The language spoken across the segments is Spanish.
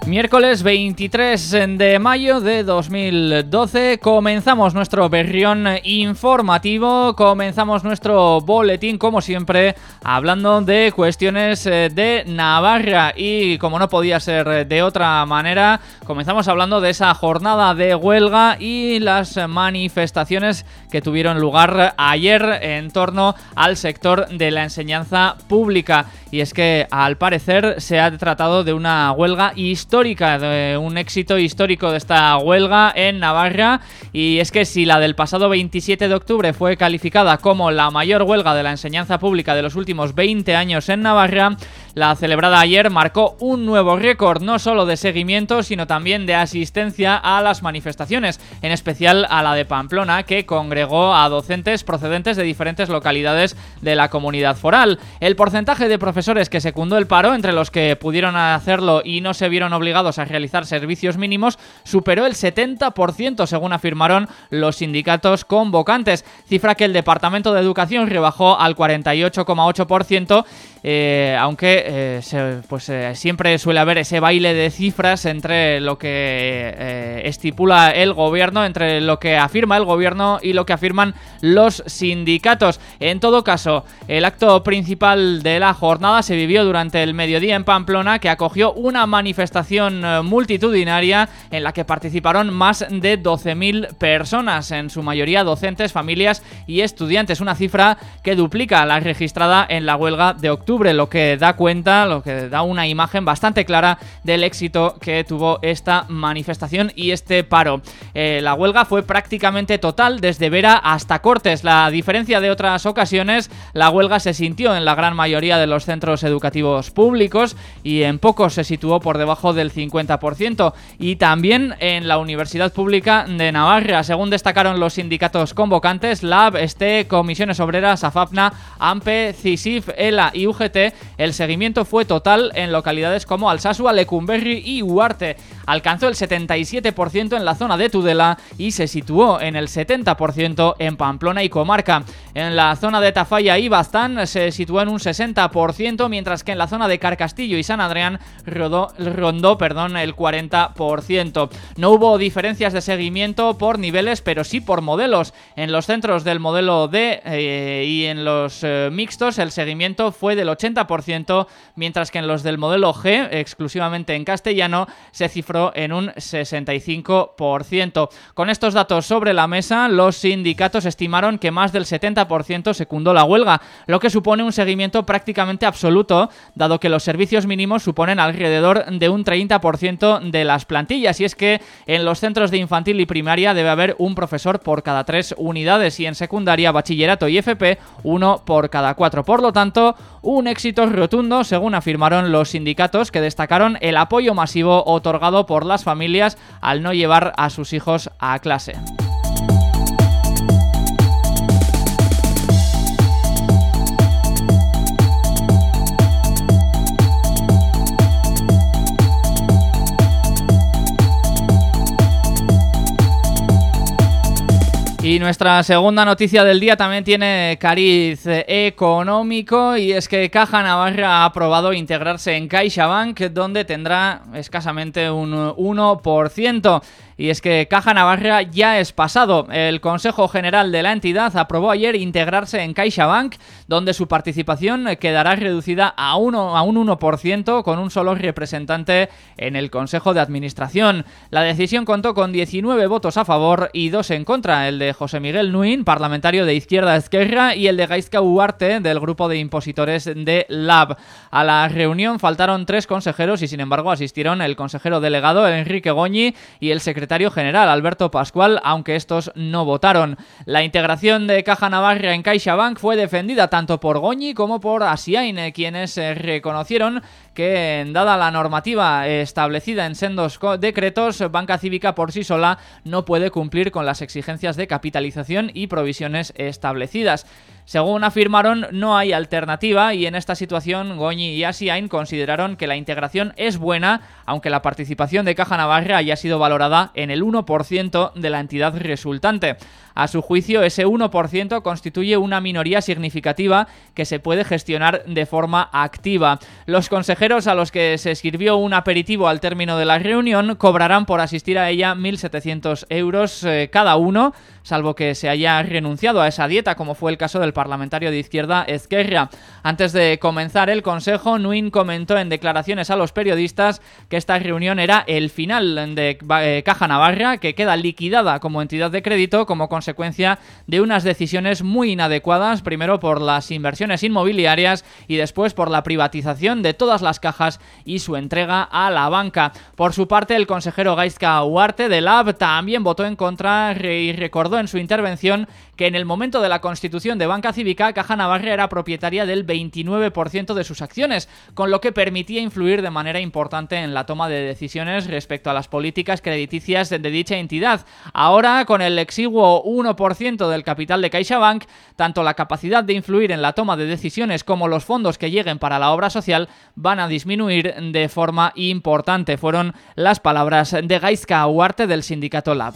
Miércoles 23 de mayo de 2012 comenzamos nuestro berrión informativo, comenzamos nuestro boletín como siempre hablando de cuestiones de Navarra y como no podía ser de otra manera comenzamos hablando de esa jornada de huelga y las manifestaciones que tuvieron lugar ayer en torno al sector de la enseñanza pública. Y es que al parecer se ha tratado de una huelga histórica, de un éxito histórico de esta huelga en Navarra, y es que si la del pasado 27 de octubre fue calificada como la mayor huelga de la enseñanza pública de los últimos 20 años en Navarra, la celebrada ayer marcó un nuevo récord, no solo de seguimiento, sino también de asistencia a las manifestaciones, en especial a la de Pamplona, que congregó a docentes procedentes de diferentes localidades de la comunidad foral. El porcentaje de profesores que secundó el paro, entre los que pudieron hacerlo y no se vieron obligados a realizar servicios mínimos, superó el 70%, según afirmaron los sindicatos convocantes, cifra que el Departamento de Educación rebajó al 48,8%, aunque siempre suele haber ese baile de cifras entre lo que estipula el gobierno, entre lo que afirma el gobierno y lo que afirman los sindicatos. En todo caso, el acto principal de la jornada se vivió durante el mediodía en Pamplona, que acogió una manifestación multitudinaria en la que participaron más de 12.000 personas, en su mayoría docentes, familias y estudiantes, una cifra que duplica la registrada en la huelga de octubre, lo que da una imagen bastante clara del éxito que tuvo esta manifestación y este paro. La huelga fue prácticamente total desde Vera hasta Cortes. La diferencia de otras ocasiones, la huelga se sintió en la gran mayoría de los centros educativos públicos y en pocos se situó por debajo del 50%, y también en la Universidad Pública de Navarra. Según destacaron los sindicatos convocantes, LAB, STE, Comisiones Obreras, AFAPNA, AMPE, CISIF, ELA y UGT, el seguimiento fue total en localidades como Alsasua, Lecumberri y Huarte. Alcanzó el 77% en la zona de Tudela y se situó en el 70% en Pamplona y comarca. En la zona de Tafalla y Baztán se situó en un 60%, mientras que en la zona de Carcastillo y San Adrián rondó el 40%. No hubo diferencias de seguimiento por niveles, pero sí por modelos. En los centros del modelo D y en los mixtos el seguimiento fue del 80%, mientras que en los del modelo G, exclusivamente en castellano, se cifró en un 65%. Con estos datos sobre la mesa, los sindicatos estimaron que más del 70% secundó la huelga, lo que supone un seguimiento prácticamente absoluto, dado que los servicios mínimos suponen alrededor de un 30% de las plantillas, y es que en los centros de infantil y primaria debe haber un profesor por cada 3 unidades y en secundaria, bachillerato y FP, 1 por cada 4. Por lo tanto, un éxito rotundo, según afirmaron los sindicatos, que destacaron el apoyo masivo otorgado por las familias al no llevar a sus hijos a clase. Y nuestra segunda noticia del día también tiene cariz económico, y es que Caja Navarra ha aprobado integrarse en CaixaBank, donde tendrá escasamente un 1%. Y es que Caja Navarra ya es pasado. El Consejo General de la entidad aprobó ayer integrarse en CaixaBank, donde su participación quedará reducida a un 1%, con un solo representante en el Consejo de Administración. La decisión contó con 19 votos a favor y 2 en contra, el de José Miguel Nuin, parlamentario de Izquierda Esquerra, y el de Gaizka Uarte, del grupo de impositores de LAB. A la reunión faltaron 3 consejeros y sin embargo asistieron el consejero delegado Enrique Goñi y el secretario general Alberto Pascual, aunque estos no votaron. La integración de Caja Navarra en CaixaBank fue defendida tanto por Goñi como por Asiain, quienes reconocieron que, dada la normativa establecida en sendos decretos, Banca Cívica por sí sola no puede cumplir con las exigencias de capitalización y provisiones establecidas. Según afirmaron, no hay alternativa y en esta situación Goñi y Asiain consideraron que la integración es buena, aunque la participación de Caja Navarra haya sido valorada en el 1% de la entidad resultante. A su juicio, ese 1% constituye una minoría significativa que se puede gestionar de forma activa. Los consejeros, a los que se sirvió un aperitivo al término de la reunión, cobrarán por asistir a ella 1.700 euros cada uno, salvo que se haya renunciado a esa dieta, como fue el caso del parlamentario de izquierda Ezquerra. Antes de comenzar el consejo, Nuin comentó en declaraciones a los periodistas que esta reunión era el final de Caja Navarra, que queda liquidada como entidad de crédito como consecuencia de unas decisiones muy inadecuadas, primero por las inversiones inmobiliarias y después por la privatización de todas las cajas y su entrega a la banca. Por su parte, el consejero Gaizka Uharte de LAB también votó en contra y recordó en su intervención que en el momento de la constitución de Banca Cívica, Caja Navarra era propietaria del 29% de sus acciones, con lo que permitía influir de manera importante en la toma de decisiones respecto a las políticas crediticias de dicha entidad. Ahora, con el exiguo 1% del capital de CaixaBank, tanto la capacidad de influir en la toma de decisiones como los fondos que lleguen para la obra social van a disminuir de forma importante. Fueron las palabras de Gaizka Uharte del sindicato LAB.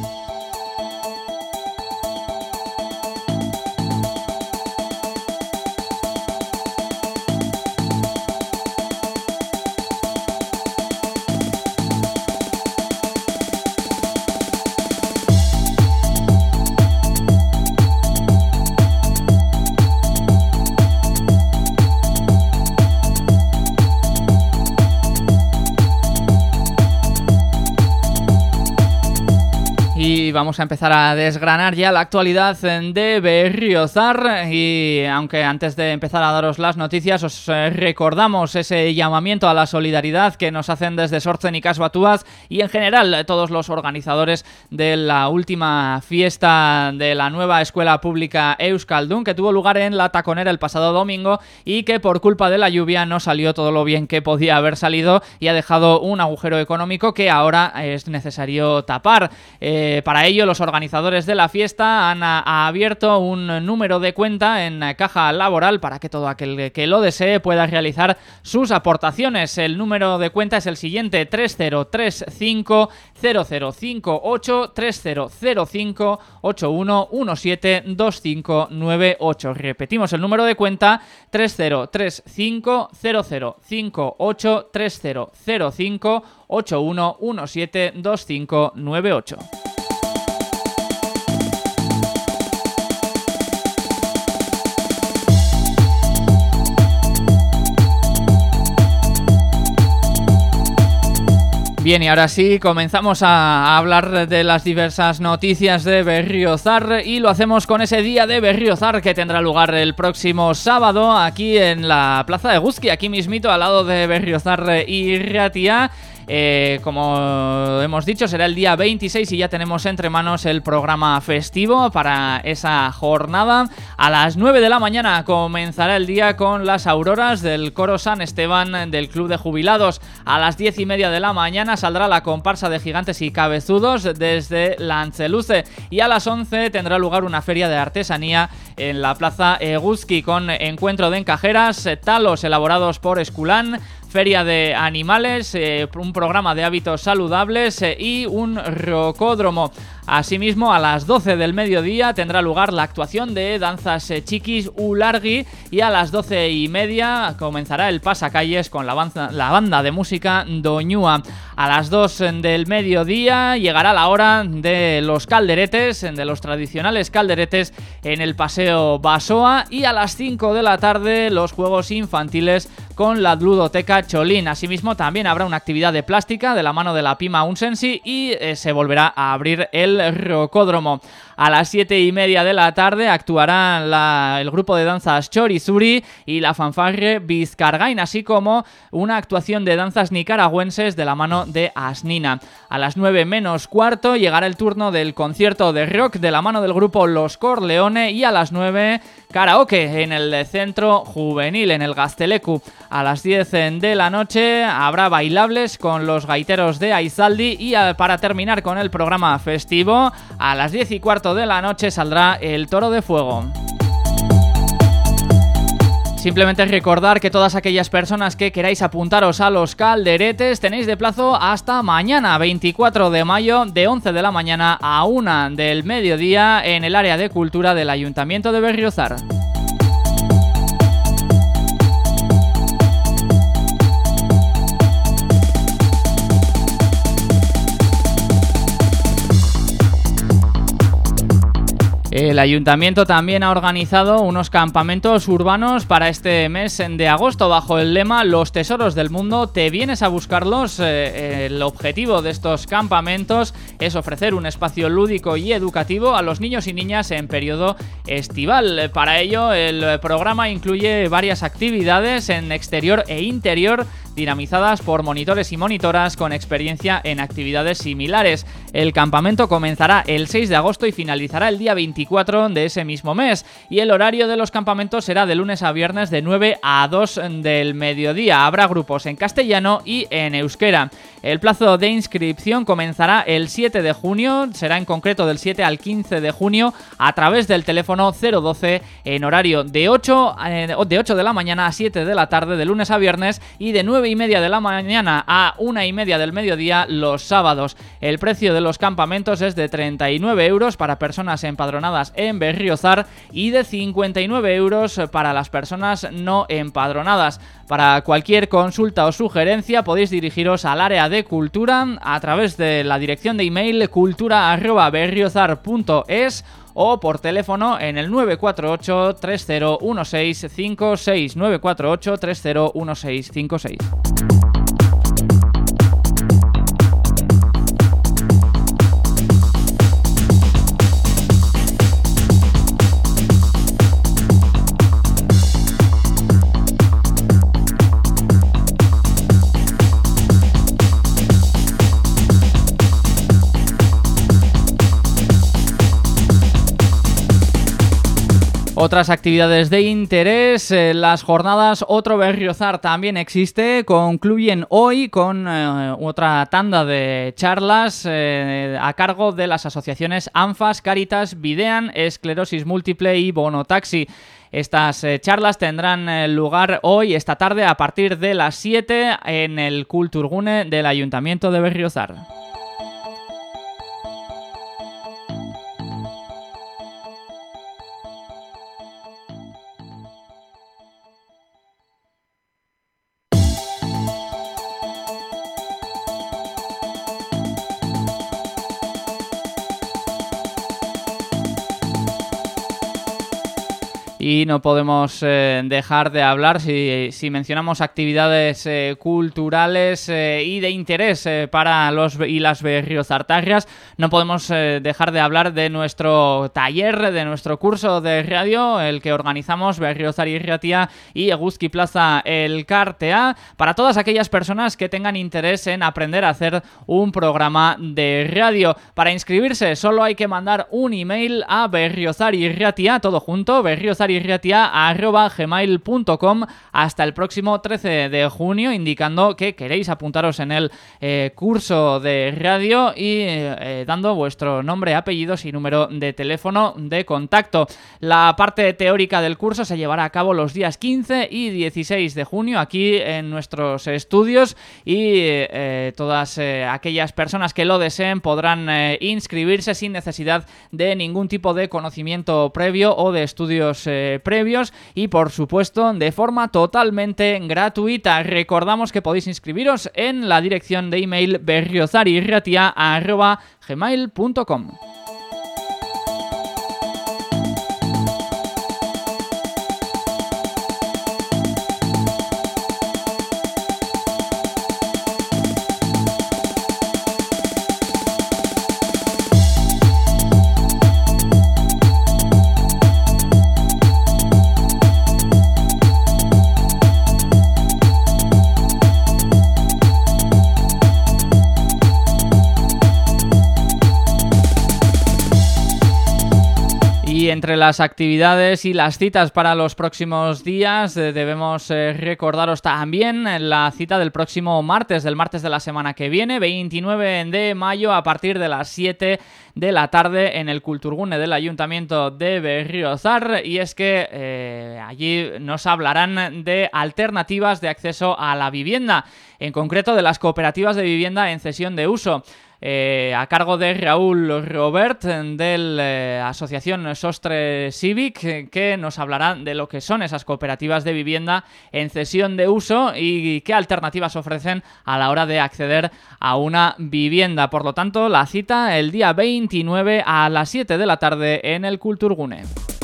Y vamos a empezar a desgranar ya la actualidad de Berriozar, y aunque antes de empezar a daros las noticias os recordamos ese llamamiento a la solidaridad que nos hacen desde Sortzen y Casbatuaz y en general todos los organizadores de la última fiesta de la nueva escuela pública Euskaldun, que tuvo lugar en La Taconera el pasado domingo y que por culpa de la lluvia no salió todo lo bien que podía haber salido y ha dejado un agujero económico que ahora es necesario tapar. Para ello, los organizadores de la fiesta han abierto un número de cuenta en Caja Laboral para que todo aquel que lo desee pueda realizar sus aportaciones. El número de cuenta es el siguiente: 3035 0058 3005 8117 2598. Repetimos el número de cuenta: 3035 0058 3005 8117 2598. Bien, y ahora sí, comenzamos a hablar de las diversas noticias de Berriozar y lo hacemos con ese día de Berriozar que tendrá lugar el próximo sábado aquí en la Plaza de Eguzki, aquí mismito al lado de Berriozar y Ratia. Como hemos dicho, será el día 26 y ya tenemos entre manos el programa festivo para esa jornada. A las 9 de la mañana comenzará el día con las auroras del coro San Esteban del Club de Jubilados. A las 10:30 de la mañana saldrá la comparsa de gigantes y cabezudos desde Lantzeluce y a las 11 tendrá lugar una feria de artesanía en la Plaza Eguzki con encuentro de encajeras, talos elaborados por Esculán, feria de animales, un programa de hábitos saludables y un rocódromo. Asimismo, a las 12 del mediodía tendrá lugar la actuación de danzas chiquis Ulargi y a las 12:30 comenzará el pasacalles con la banda de música Doñúa. A las 2 del mediodía llegará la hora de los calderetes, de los tradicionales calderetes en el Paseo Basoa, y a las 5 de la tarde los juegos infantiles con la ludoteca Cholín. Asimismo, también habrá una actividad de plástica de la mano de la Pima Unsensi y se volverá a abrir el rocódromo. A las 7:30 de la tarde actuará el grupo de danzas Chorizuri y la fanfarre Bizkargain, así como una actuación de danzas nicaragüenses de la mano de Asnina. A las 9 menos cuarto llegará el turno del concierto de rock de la mano del grupo Los Corleone y a las 9 karaoke en el centro juvenil, en el Gazteleku. A las 10 de la noche habrá bailables con los gaiteros de Aizaldi y para terminar con el programa festivo, a las 10:15 de la noche saldrá el Toro de Fuego. Simplemente recordar que todas aquellas personas que queráis apuntaros a los calderetes tenéis de plazo hasta mañana, 24 de mayo, de 11 de la mañana a 1 del mediodía en el área de cultura del Ayuntamiento de Berriozar. El Ayuntamiento también ha organizado unos campamentos urbanos para este mes de agosto bajo el lema Los tesoros del mundo, te vienes a buscarlos. El objetivo de estos campamentos es ofrecer un espacio lúdico y educativo a los niños y niñas en periodo estival. Para ello, el programa incluye varias actividades en exterior e interior dinamizadas por monitores y monitoras con experiencia en actividades similares. El campamento comenzará el 6 de agosto y finalizará el día 24 de ese mismo mes, y el horario de los campamentos será de lunes a viernes de 9 a 2 del mediodía. Habrá grupos en castellano y en euskera. El plazo de inscripción comenzará el 7 de junio, será en concreto del 7 al 15 de junio a través del teléfono 012 en horario de 8 de la mañana a 7 de la tarde de lunes a viernes y de 9:30 de la mañana a 1:30 del mediodía los sábados. El precio de los campamentos es de 39 euros para personas empadronadas en Berriozar y de 59 euros para las personas no empadronadas. Para cualquier consulta o sugerencia podéis dirigiros al área de cultura a través de la dirección de email cultura@berriozar.es o por teléfono en el 948 301656, 948 301656. Otras actividades de interés, las jornadas Otro Berriozar también existe, concluyen hoy con otra tanda de charlas a cargo de las asociaciones ANFAS, Cáritas, Videan, Esclerosis Múltiple y Bonotaxi. Estas charlas tendrán lugar hoy, esta tarde, a partir de las 7 en el Kulturgune del Ayuntamiento de Berriozar. Y no podemos dejar de hablar, si mencionamos actividades culturales y de interés para los y las berriozartarras, no podemos dejar de hablar de nuestro taller, de nuestro curso de radio, el que organizamos Berriozar Irratia y Eguzki Plaza Elkartea, para todas aquellas personas que tengan interés en aprender a hacer un programa de radio. Para inscribirse solo hay que mandar un email a berriozarirratia, todo junto, berriozarirratia@gmail.com hasta el próximo 13 de junio, indicando que queréis apuntaros en el curso de radio y dando vuestro nombre, apellidos y número de teléfono de contacto. La parte teórica del curso se llevará a cabo los días 15 y 16 de junio aquí en nuestros estudios y todas aquellas personas que lo deseen podrán inscribirse sin necesidad de ningún tipo de conocimiento previo o de estudios previos y, por supuesto, de forma totalmente gratuita. Recordamos que podéis inscribiros en la dirección de email berriozarirratia@gmail.com. Y entre las actividades y las citas para los próximos días debemos recordaros también la cita del próximo martes, del martes de la semana que viene, 29 de mayo, a partir de las 7 de la tarde en el Kulturgune del Ayuntamiento de Berriozar. Y es que allí nos hablarán de alternativas de acceso a la vivienda, en concreto de las cooperativas de vivienda en cesión de uso. A cargo de Raúl Robert de la Asociación Sostre Civic, que nos hablará de lo que son esas cooperativas de vivienda en cesión de uso y qué alternativas ofrecen a la hora de acceder a una vivienda. Por lo tanto, la cita el día 29 a las 7 de la tarde en el Kulturgune.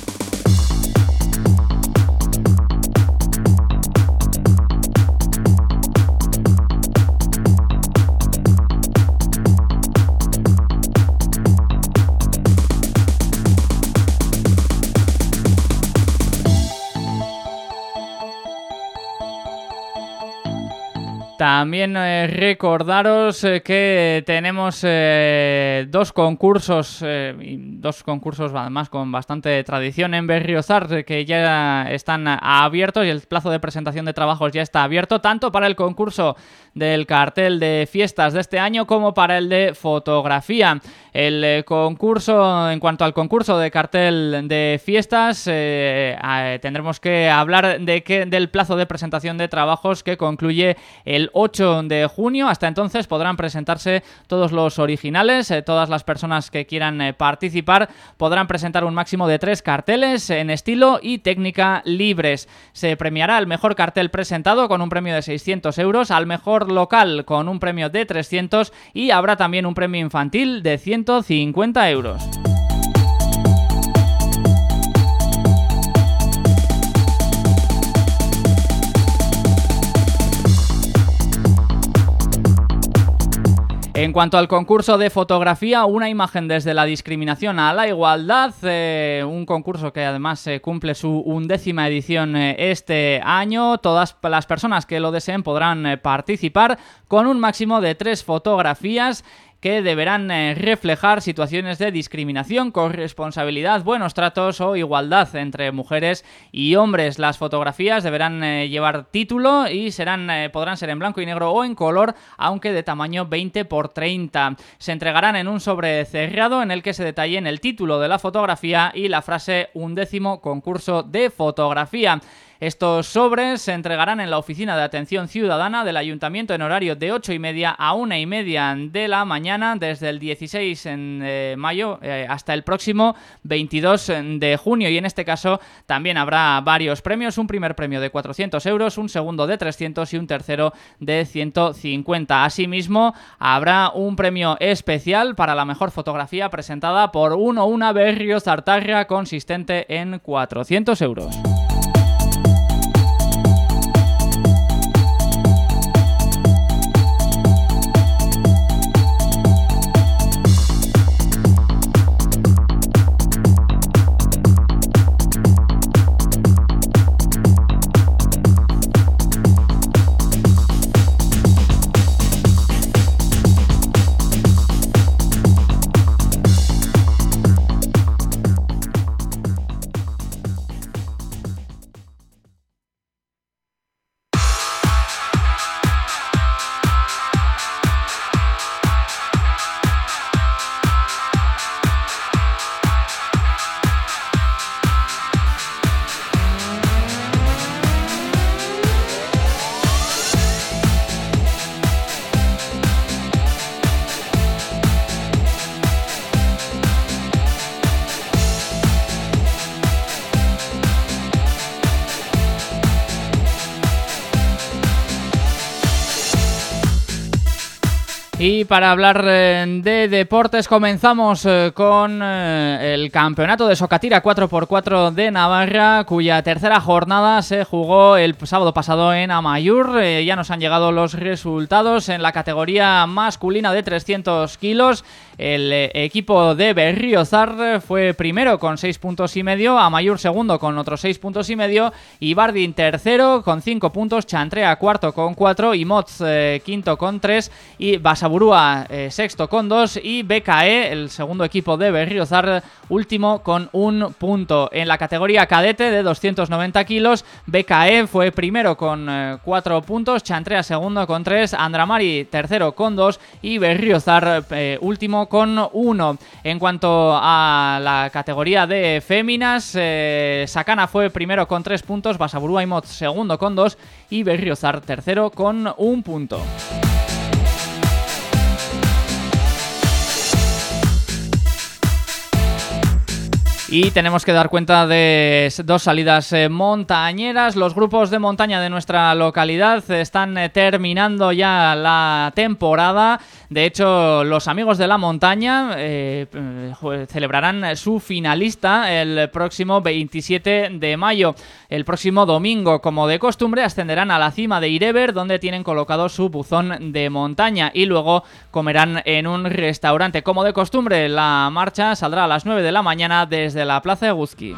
También recordaros que tenemos dos concursos además con bastante tradición en Berriozar, que ya están abiertos y el plazo de presentación de trabajos ya está abierto, tanto para el concurso del cartel de fiestas de este año como para el de fotografía. El concurso, en cuanto al concurso de cartel de fiestas, tendremos que hablar del plazo de presentación de trabajos, que concluye el 8 de junio. Hasta entonces podrán presentarse todos los originales. Todas las personas que quieran participar podrán presentar un máximo de 3 carteles en estilo y técnica libres. Se premiará al mejor cartel presentado con un premio de 600 euros, al mejor local con un premio de 300 y habrá también un premio infantil de 150 euros. En cuanto al concurso de fotografía, una imagen desde la discriminación a la igualdad, un concurso que además cumple su 11ª edición este año. Todas las personas que lo deseen podrán participar con un máximo de 3 fotografías que deberán reflejar situaciones de discriminación, corresponsabilidad, buenos tratos o igualdad entre mujeres y hombres. Las fotografías deberán llevar título y podrán ser en blanco y negro o en color, aunque de tamaño 20x30. Se entregarán en un sobre cerrado en el que se detallen el título de la fotografía y la frase 11º concurso de fotografía. Estos sobres se entregarán en la Oficina de Atención Ciudadana del Ayuntamiento en horario de 8:30 a 1:30 de la mañana desde el 16 de mayo hasta el próximo 22 de junio. Y en este caso también habrá varios premios: un primer premio de 400 euros, un segundo de 300 y un tercero de 150. Asimismo, habrá un premio especial para la mejor fotografía presentada por una berriozartarra, consistente en 400 euros. Y para hablar de deportes comenzamos con el campeonato de Sokatira 4x4 de Navarra, cuya tercera jornada se jugó el sábado pasado en Amaiur. Ya nos han llegado los resultados. En la categoría masculina de 300 kilos, el equipo de Berriozar fue primero con 6,5 puntos, Amaiur segundo con otros 6,5 puntos, Ibardin tercero con 5 puntos, Chantrea cuarto con 4, Imotz quinto con 3 y Basaburú Basaburúa sexto con 2 y BKE, el segundo equipo de Berriozar, último con 1 punto. En la categoría cadete de 290 kilos, BKE fue primero con 4 puntos, Chantrea segundo con 3, Andramari tercero con 2 y Berriozar último con 1. En cuanto a la categoría de féminas, Sakana fue primero con 3 puntos, Basaburúa Imot segundo con 2 y Berriozar tercero con 1 punto. Y tenemos que dar cuenta de 2 salidas montañeras. Los grupos de montaña de nuestra localidad están terminando ya la temporada. De hecho, los amigos de la montaña celebrarán su finalista el próximo 27 de mayo. El próximo domingo, como de costumbre, ascenderán a la cima de Irever, donde tienen colocado su buzón de montaña, y luego comerán en un restaurante. Como de costumbre, la marcha saldrá a las 9 de la mañana desde la Plaza Eguzki.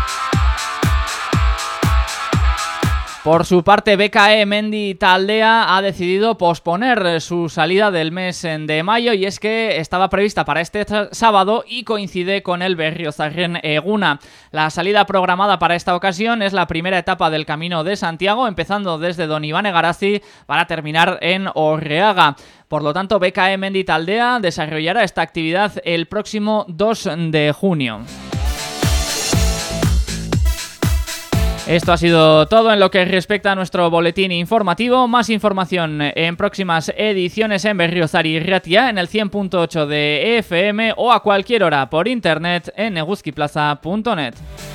Por su parte, BKE Mendi Taldea ha decidido posponer su salida del mes de mayo, y es que estaba prevista para este sábado y coincide con el Berriozarren Eguna. La salida programada para esta ocasión es la primera etapa del Camino de Santiago, empezando desde Don Iván Egarazi para terminar en Orreaga. Por lo tanto, BKE Mendi Taldea desarrollará esta actividad el próximo 2 de junio. Esto ha sido todo en lo que respecta a nuestro boletín informativo. Más información en próximas ediciones en Berriozar y Ratia, en el 100.8 de FM o a cualquier hora por internet en eguzkiplaza.net.